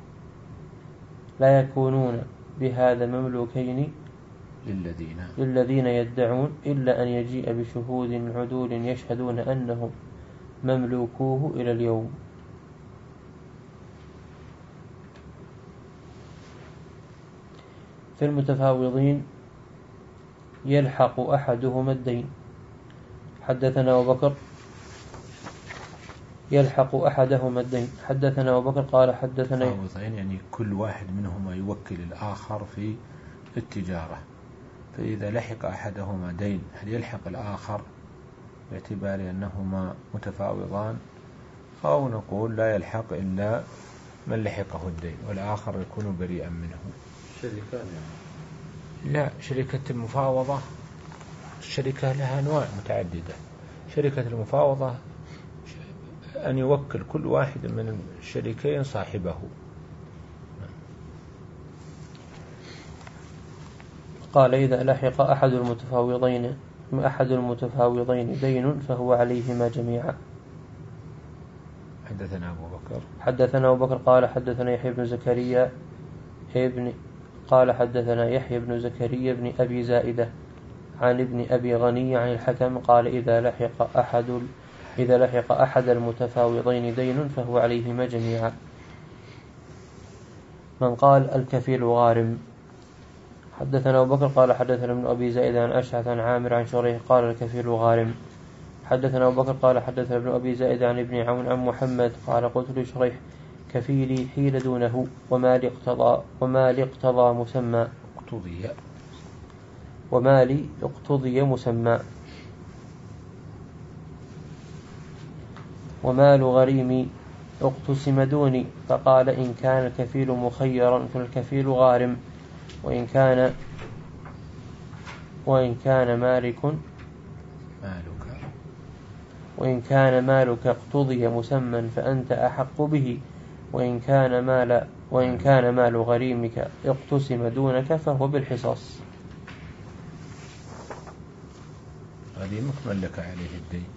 لا يكونون بهذا مملوكين للذين للذين يدعون إلا أن يجيء بشهود عدول يشهدون أنهم مملوكوه إلى اليوم. في المتفاوضين يلحق أحدهما الدين. حدثنا أبو بكر يلحق أحدهما الدين. حدثنا أبو بكر قال حدثنا يعني كل واحد منهما يوكل الآخر في التجارة، فإذا لحق أحدهما دين هل يلحق الآخر باعتبار أنهما متفاوضان، أو نقول لا يلحق إلا من لحقه الدين والآخر يكون بريئا منه؟ شركان يعني. لا، شركة المفاوضة الشركة لها أنواع متعددة. شركة المفاوضة أن يوكل كل واحد من الشريكين صاحبه. قال إذا لحق أحد المتفاوضين أحد المتفاوضين دين فهو عليهما جميعا. حدثنا أبو بكر حدثنا أبو بكر قال حدثنا يحيى بن زكريا ابن قال حدثنا يحيى بن زكريا بن أبي زائدة عن ابن أبي غني عن الحكم قال إذا لحق أحد إذا لحق أحد المتفاوضين دين فهو عليهما جميعا. من قال الكفيل غارم. حدثنا أبو بكر قال حدثنا ابن أبي زائدة عن أشعث عن عامر عن شريح قال الكفيل غارم. حدثنا أبو بكر قال حدثنا ابن أبي زائدة عن ابن عون عن محمد قال قلت لشريح كفيلي حيل دونه وما لي اقتضى وما لي اقتضى مسمى اقتضي وما لي اقتضي مسمى ومال غريمي اقتسم دوني. فقال إن كان الكفيل مخيرا فالكفيل غارم، وإن كان وإن كان مالك مالك وإن كان مالك اقتضي مسمى فأنت أحق به، وإن كان مال وإن كان مال غريمك اقتسم دونك فهو بالحصاص. هذه مكمل لك عليه الدين.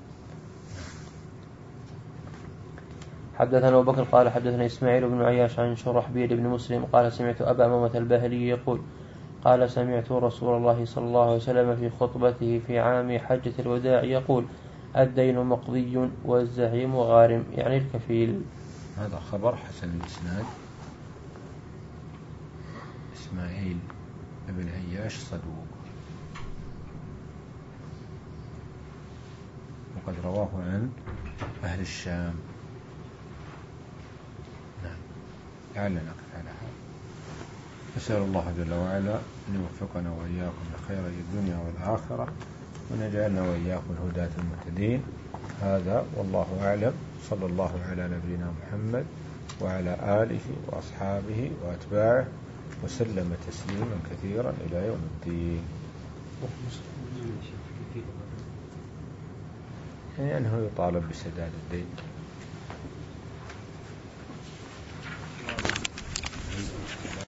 حدثنا أبو بكر قال حدثنا إسماعيل بن عياش عن شرحبيل بن مسلم قال سمعت أبا أمامة الباهلي يقول قال سمعت رسول الله صلى الله عليه وسلم في خطبته في عام حجة الوداع يقول الدين مقضي والزعيم غارم، يعني الكفيل. هذا خبر حسن الإسناد. إسماعيل بن عياش صدوق، وقد رواه عن أهل الشام. نعم، لعلنا نقف على هذا. نسأل الله جل وعلا أن يوفقنا وإياكم لخير الدنيا والآخرة، ونجعلنا وإياكم الهداة المهتدين. هذا والله أعلم. صلى الله على نبينا محمد وعلى آله وأصحابه وأتباعه وسلم تسليما كثيرا إلى يوم الدين. يعني أنه يطالب بسداد الدين.